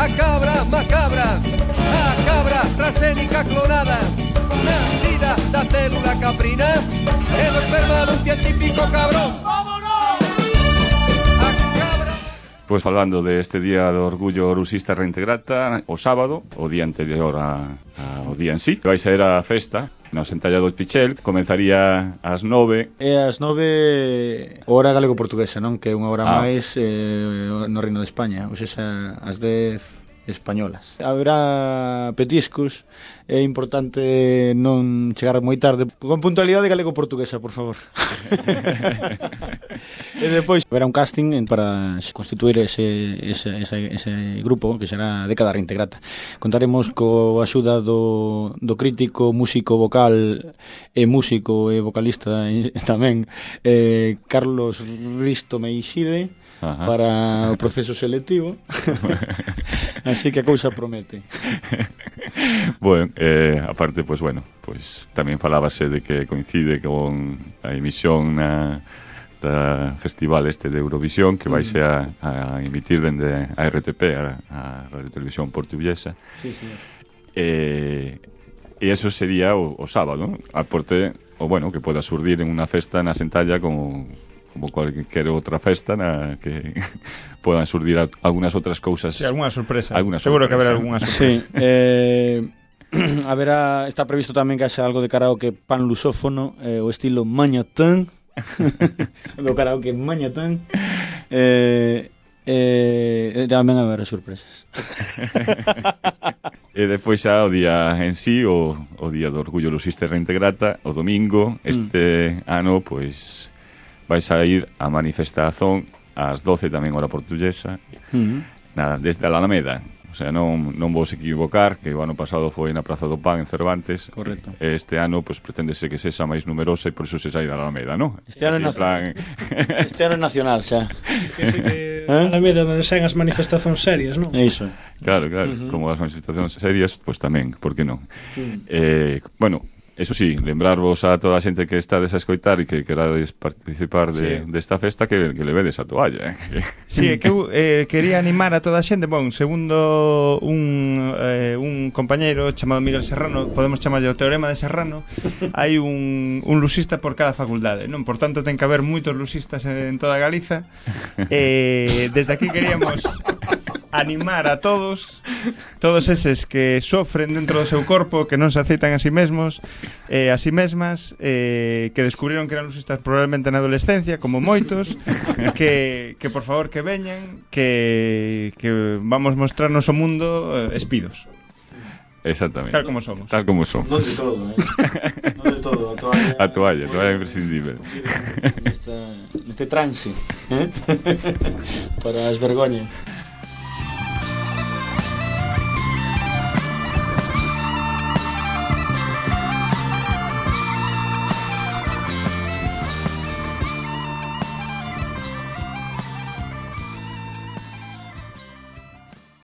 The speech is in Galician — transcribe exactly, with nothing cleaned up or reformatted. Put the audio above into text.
A cabra macabra, a cabra transgénica clonada, nacida da célula caprina e do esperma dun científico cabrón. Vámonos! A cabra... Pois falando deste Día do Orgullo Rusista Reintegrata, o sábado, o día anterior a, a, o día en sí, vai ser a festa na Sentalla do Pichel, comenzaría ás nove. É ás nove hora galego-portuguesa, non? Que é unha hora Ah. máis eh, no Reino de España, ou seja, ás dez españolas. Haberá petiscos, é importante non chegar moi tarde, con puntualidade galego-portuguesa, por favor. E depois haberá un casting para constituir ese, ese, ese, ese grupo que será Década Reintegrata. Contaremos co axuda do, do crítico, músico vocal e músico e vocalista e, tamén eh, Carlos Risto Meixide. Ajá. Para o proceso selectivo. Así que a cousa promete. Bueno, eh, aparte, pues bueno, pues tamén falábase de que coincide con a emisión na da festival este de Eurovisión que vai ser a, a emitir dende a R T P, a, a Radio Televisión Portuguesa. Sí, sí. Eh, e eso sería o, o sábado, ¿no? Aporte, o bueno, que poda surdir en unha festa na Sentalla como como cualquier outra festa na que podan surdir a, algunhas outras cousas. Sí, alguna sorpresa. Alguna Seguro sorpresa. que haberá algunha sorpresa. Sí, eh, haberá, está previsto tamén que haxa algo de karaoke pan lusófono, eh, o estilo mañatán. Do karaoke mañatán. Eh, eh, tamén haberá sorpresas. E depois xa o día en sí, o, o día do Orgullo Lusista Reintegrata, o domingo, este mm. ano, pois vais a ir a manifestación ás doce tamén hora portuguesa, mm. nada, desde a Alameda. O sea, non, non vos equivocar, que o ano pasado foi na Praza do Pan en Cervantes. Correcto. Este ano, pois, preténdese que sexa máis numerosa e por iso se sai da Alameda, non? Este ano, Así, plan... este ano é nacional, xa. Que a Alameda onde saen as manifestacións serias, non? É iso. Claro, claro, uh-huh. Como as manifestacións serias, pois tamén, por que non? Uh-huh. Eh, bueno, eso sí, lembrarvos a toda a xente que estades a escoitar e que querades participar de, sí. desta festa que, que levedes a toalla, eh? Sí, é que eu eh, quería animar a toda a xente. Bon, segundo un, eh, un compañeiro chamado Miguel Serrano, podemos chamarlle o teorema de Serrano, hai un, un lusista por cada facultade, non? Por tanto, ten que haber moitos lusistas en toda Galiza. Eh, desde aquí queríamos animar a todos, todos eses que sofren dentro do seu corpo, que non se aceitan a si mesmos, eh, a si mesmas, eh, que descubriron que eran lusistas probablemente na adolescencia, como moitos, que, que por favor que veñan, que, que vamos mostrarnos o mundo eh, espidos. Exactamente. Tal como somos. Tal como somos. Non de todo, eh? Non de todo, a toalla. A toalla, a toalla é imprescindible. Nesta, neste trance, eh? Para as vergoñas.